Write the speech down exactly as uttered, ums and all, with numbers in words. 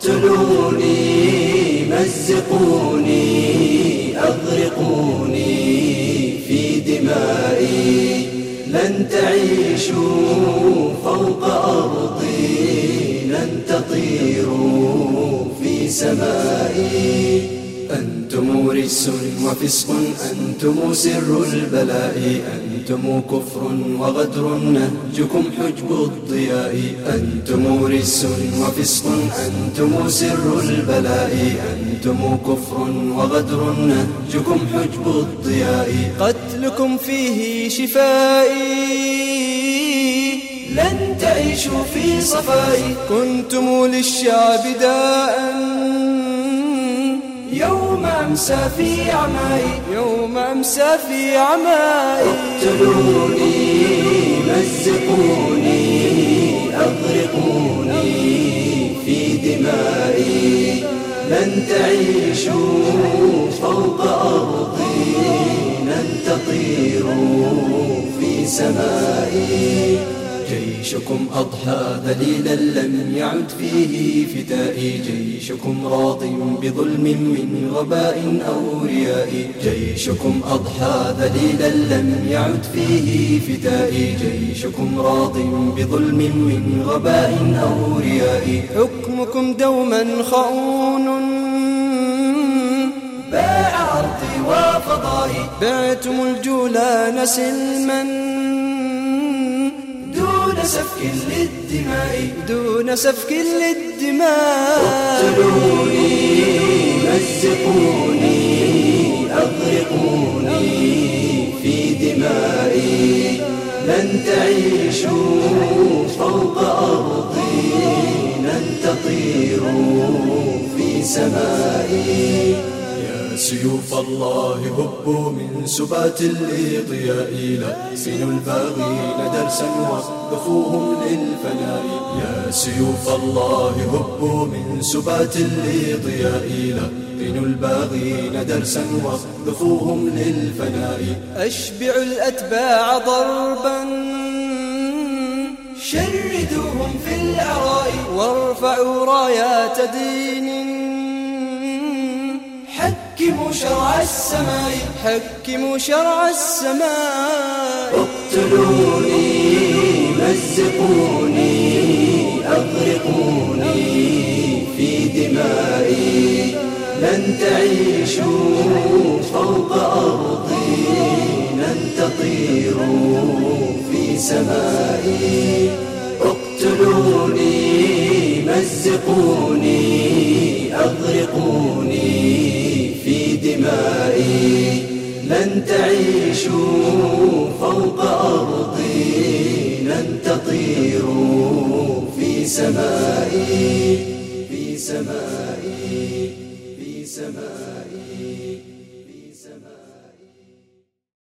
اقتلوني مزقوني أغرقوني في دمائي، لن تعيشوا فوق أرضي، لن تطيروا في سمائي. أنتم رجس وفسق، أنتم سر البلاء، أنتم كفر وغدر نهجكم حجب الضياء. أنتم رجس وفسق، أنتم سر البلاء، أنتم كفر وغدر نهجكم حجب الضياء. قتلكم فيه شفائي، لن تعيشوا في صفائي. كنتم للشعب داء يوم أمسى في عمائي، يوم أمسى في عمائي. اقتلوني مزقوني أغرقوني في دمائي، لن تعيشوا فوق أرضي، لن تطيروا في سمائي. جيشكم أضحى ذليلا لم يعد فيه فدائي، جيشكم راض بظلم من غباء أو رياء. جيشكم أضحى ذليلا لم يعد فيه فدائي، جيشكم راض بظلم من غباء أو رياء. حكمكم دوما خؤون باع أرضي وفضائي، بعتم الجولان سلما دون سفك للدماء، دون سفك للدماء. اقتلوني مزقوني أغرقوني في دمائي، لن تعيشوا فوق أرضي، لن تطيروا في سمائي. سيوف الله هبوا من سبات الإضياء، لأسنوا الباغين درسا وقفوهم للفناء. يا سيوف الله هبوا من سبات الإضياء، لأسنوا الباغين درسا وقفوهم للفناء. أشبعوا الأتباع ضربا شردوهم في الأراء، وارفعوا رايات دين حكموا شرع السماء، حكموا شرع السماء. اقتلوني مزقوني أغرقوني في دمائي، لن تعيشوا فوق أرضي، لن تطيروا في سمائي. اقتلوني مزقوني أغرقوني في دمائي، لن تعيشوا فوق أرضي، لن تطيروا في سمائي، في سمائي، في سمائي، في سمائي.